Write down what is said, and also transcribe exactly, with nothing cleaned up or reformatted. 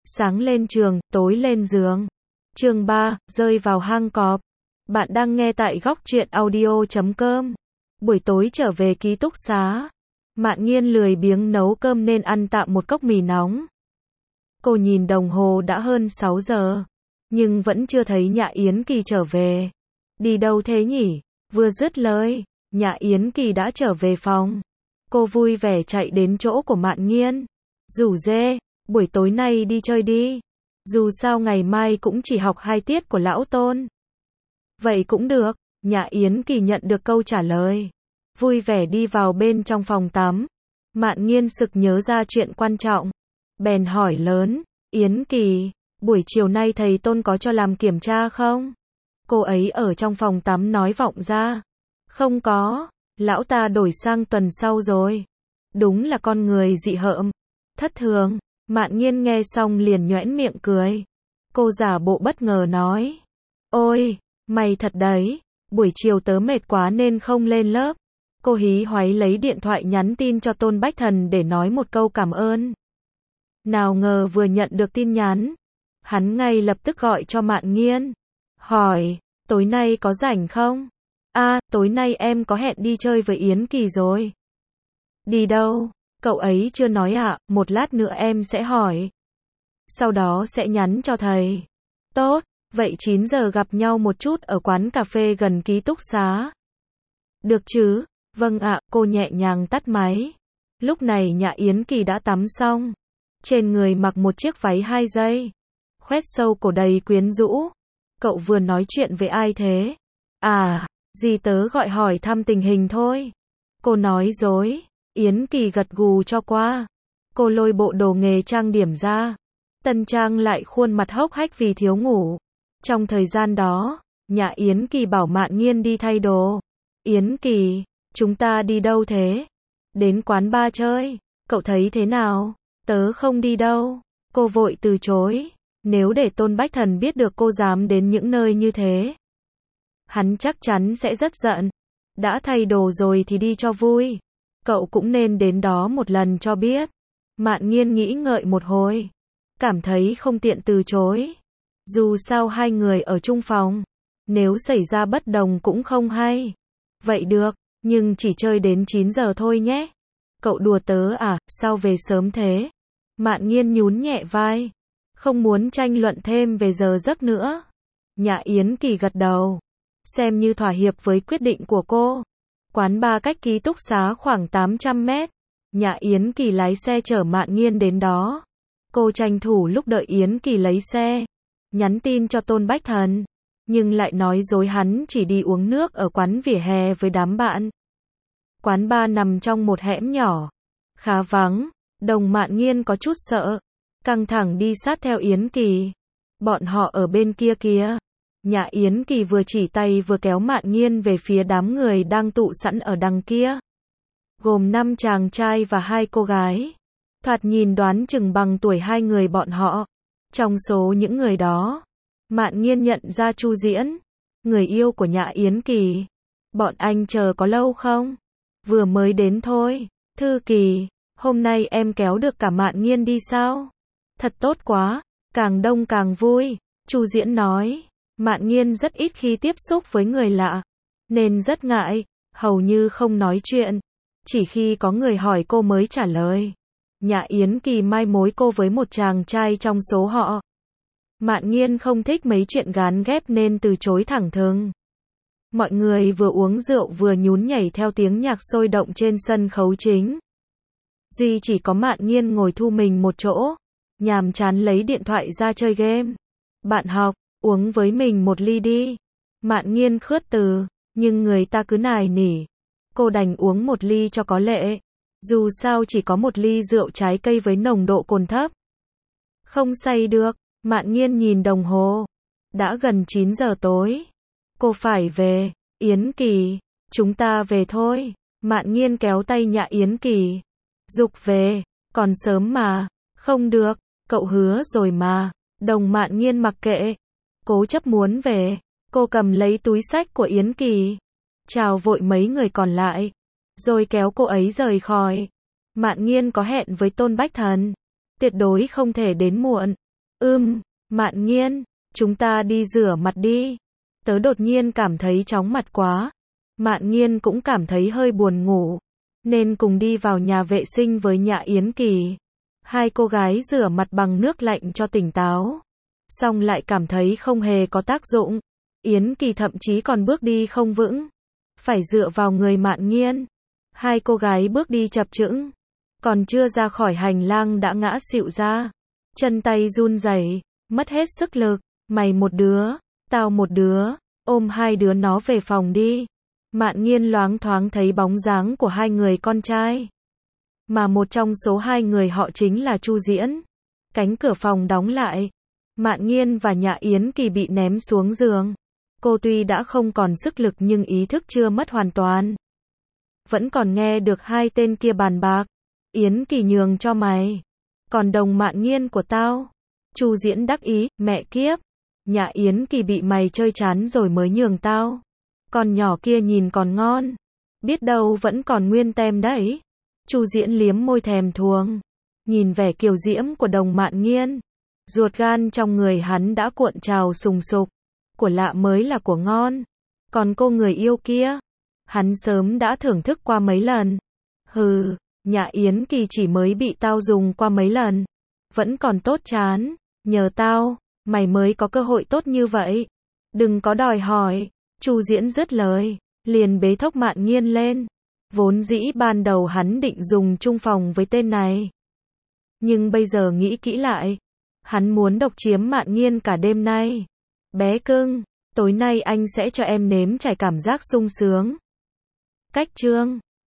sáng lên trường, tối lên giường. Chương ba, rơi vào hang cọp. Bạn đang nghe tại góc truyện audio chấm com. Buổi tối trở về ký túc xá. Mạn Nghiên lười biếng nấu cơm nên ăn tạm một cốc mì nóng. Cô nhìn đồng hồ đã hơn sáu giờ, nhưng vẫn chưa thấy Nhã Yến Kỳ trở về. Đi đâu thế nhỉ? Vừa dứt lời, Nhã Yến Kỳ đã trở về phòng. Cô vui vẻ chạy đến chỗ của Mạn Nghiên. Rủ dê, buổi tối nay đi chơi đi. Dù sao ngày mai cũng chỉ học hai tiết của lão Tôn. Vậy cũng được, Nhã Yến Kỳ nhận được câu trả lời. Vui vẻ đi vào bên trong phòng tắm. Mạn Nghiên sực nhớ ra chuyện quan trọng. Bèn hỏi lớn, Yến Kỳ, buổi chiều nay thầy Tôn có cho làm kiểm tra không? Cô ấy ở trong phòng tắm nói vọng ra. Không có, lão ta đổi sang tuần sau rồi. Đúng là con người dị hợm, thất thường. Mạn Nghiên nghe xong liền nhoẻn miệng cười. Cô giả bộ bất ngờ nói, ôi, mày thật đấy, buổi chiều tớ mệt quá nên không lên lớp. Cô hí hoáy lấy điện thoại nhắn tin cho Tôn Bách Thần để nói một câu cảm ơn. Nào ngờ vừa nhận được tin nhắn, hắn ngay lập tức gọi cho Mạn Nghiên. Hỏi, tối nay có rảnh không? À, tối nay em có hẹn đi chơi với Yến Kỳ rồi. Đi đâu? Cậu ấy chưa nói ạ, à, một lát nữa em sẽ hỏi. Sau đó sẽ nhắn cho thầy. Tốt, vậy chín giờ gặp nhau một chút ở quán cà phê gần ký túc xá. Được chứ? Vâng ạ, cô nhẹ nhàng tắt máy. Lúc này Nhã Yến Kỳ đã tắm xong. Trên người mặc một chiếc váy hai dây. Khoét sâu cổ đầy quyến rũ. Cậu vừa nói chuyện với ai thế? À, dì tớ gọi hỏi thăm tình hình thôi. Cô nói dối. Yến Kỳ gật gù cho qua. Cô lôi bộ đồ nghề trang điểm ra. Tân trang lại khuôn mặt hốc hách vì thiếu ngủ. Trong thời gian đó, Nhã Yến Kỳ bảo Mạn Nghiên đi thay đồ. Yến Kỳ, chúng ta đi đâu thế? Đến quán bar chơi. Cậu thấy thế nào? Tớ không đi đâu. Cô vội từ chối. Nếu để Tôn Bách Thần biết được cô dám đến những nơi như thế, hắn chắc chắn sẽ rất giận. Đã thay đồ rồi thì đi cho vui. Cậu cũng nên đến đó một lần cho biết. Mạn Nghiên nghĩ ngợi một hồi. Cảm thấy không tiện từ chối. Dù sao hai người ở chung phòng. Nếu xảy ra bất đồng cũng không hay. Vậy được, nhưng chỉ chơi đến chín giờ thôi nhé. Cậu đùa tớ à, sao về sớm thế? Mạn Nghiên nhún nhẹ vai. Không muốn tranh luận thêm về giờ giấc nữa. Nhã Yến Kỳ gật đầu. Xem như thỏa hiệp với quyết định của cô. Quán bar cách ký túc xá khoảng tám trăm mét. Nhã Yến Kỳ lái xe chở Mạn Nghiên đến đó. Cô tranh thủ lúc đợi Yến Kỳ lấy xe. Nhắn tin cho Tôn Bách Thần. Nhưng lại nói dối hắn chỉ đi uống nước ở quán vỉa hè với đám bạn. Quán bar nằm trong một hẻm nhỏ. Khá vắng. Đồng Mạn Nghiên có chút sợ. Căng thẳng đi sát theo Yến Kỳ. Bọn họ ở bên kia kìa. Nhã Yến Kỳ vừa chỉ tay vừa kéo Mạn Nghiên về phía đám người đang tụ sẵn ở đằng kia. Gồm năm chàng trai và hai cô gái. Thoạt nhìn đoán chừng bằng tuổi hai người bọn họ. Trong số những người đó, Mạn Nghiên nhận ra Chu Diễn, người yêu của Nhã Yến Kỳ. Bọn anh chờ có lâu không? Vừa mới đến thôi. Thư Kỳ, hôm nay em kéo được cả Mạn Nghiên đi sao? Thật tốt quá, càng đông càng vui. Chu Diễn nói. Mạn Nghiên rất ít khi tiếp xúc với người lạ, nên rất ngại, hầu như không nói chuyện. Chỉ khi có người hỏi cô mới trả lời. Nhã Yến Kỳ mai mối cô với một chàng trai trong số họ. Mạn Nghiên không thích mấy chuyện gán ghép nên từ chối thẳng thừng. Mọi người vừa uống rượu vừa nhún nhảy theo tiếng nhạc sôi động trên sân khấu chính. Duy chỉ có Mạn Nghiên ngồi thu mình một chỗ, nhàm chán lấy điện thoại ra chơi game. Bạn học, uống với mình một ly đi. Mạn Nghiên khước từ, nhưng người ta cứ nài nỉ. Cô đành uống một ly cho có lệ. Dù sao chỉ có một ly rượu trái cây với nồng độ cồn thấp. Không say được. Mạn Nghiên nhìn đồng hồ. Đã gần chín giờ tối. Cô phải về. Yến Kỳ, chúng ta về thôi. Mạn Nghiên kéo tay Nhã Yến Kỳ. Giục về, còn sớm mà. Không được, cậu hứa rồi mà. Đồng Mạn Nghiên mặc kệ. Cố chấp muốn về. Cô cầm lấy túi xách của Yến Kỳ. Chào vội mấy người còn lại. Rồi kéo cô ấy rời khỏi. Mạn Nghiên có hẹn với Tôn Bách Thần. Tuyệt đối không thể đến muộn. Ưm, Mạn Nghiên, chúng ta đi rửa mặt đi. Tớ đột nhiên cảm thấy chóng mặt quá. Mạn Nghiên cũng cảm thấy hơi buồn ngủ, nên cùng đi vào nhà vệ sinh với Nhã Yến Kỳ. Hai cô gái rửa mặt bằng nước lạnh cho tỉnh táo, xong lại cảm thấy không hề có tác dụng. Yến Kỳ thậm chí còn bước đi không vững, phải dựa vào người Mạn Nghiên. Hai cô gái bước đi chập chững, còn chưa ra khỏi hành lang đã ngã xịu ra, chân tay run rẩy, mất hết sức lực. Mày một đứa, tao một đứa, ôm hai đứa nó về phòng đi. Mạn Nghiên loáng thoáng thấy bóng dáng của hai người con trai, mà một trong số hai người họ chính là Chu Diễn. Cánh cửa phòng đóng lại, Mạn Nghiên và Nhã Yến Kỳ bị ném xuống giường. Cô tuy đã không còn sức lực nhưng ý thức chưa mất hoàn toàn, vẫn còn nghe được hai tên kia bàn bạc. Yến Kỳ nhường cho mày, còn đồng Mạn Nghiên của tao. Chu Diễn đắc ý, mẹ kiếp, Nhã Yến Kỳ bị mày chơi chán rồi mới nhường tao. Con nhỏ kia nhìn còn ngon, biết đâu vẫn còn nguyên tem đấy. Chu Diễn liếm môi thèm thuồng, nhìn vẻ kiều diễm của đồng Mạn Nghiên, ruột gan trong người hắn đã cuộn trào sùng sục. Của lạ mới là của ngon, còn cô người yêu kia, hắn sớm đã thưởng thức qua mấy lần. Hừ, Nhã Yến Kỳ chỉ mới bị tao dùng qua mấy lần, vẫn còn tốt chán, nhờ tao, mày mới có cơ hội tốt như vậy. Đừng có đòi hỏi. Chu Diễn dứt lời, liền bế thốc Mạn Nghiên lên. Vốn dĩ ban đầu hắn định dùng chung phòng với tên này, nhưng bây giờ nghĩ kỹ lại, hắn muốn độc chiếm Mạn Nghiên cả đêm nay. Bé cưng, tối nay anh sẽ cho em nếm trải cảm giác sung sướng. Cách chương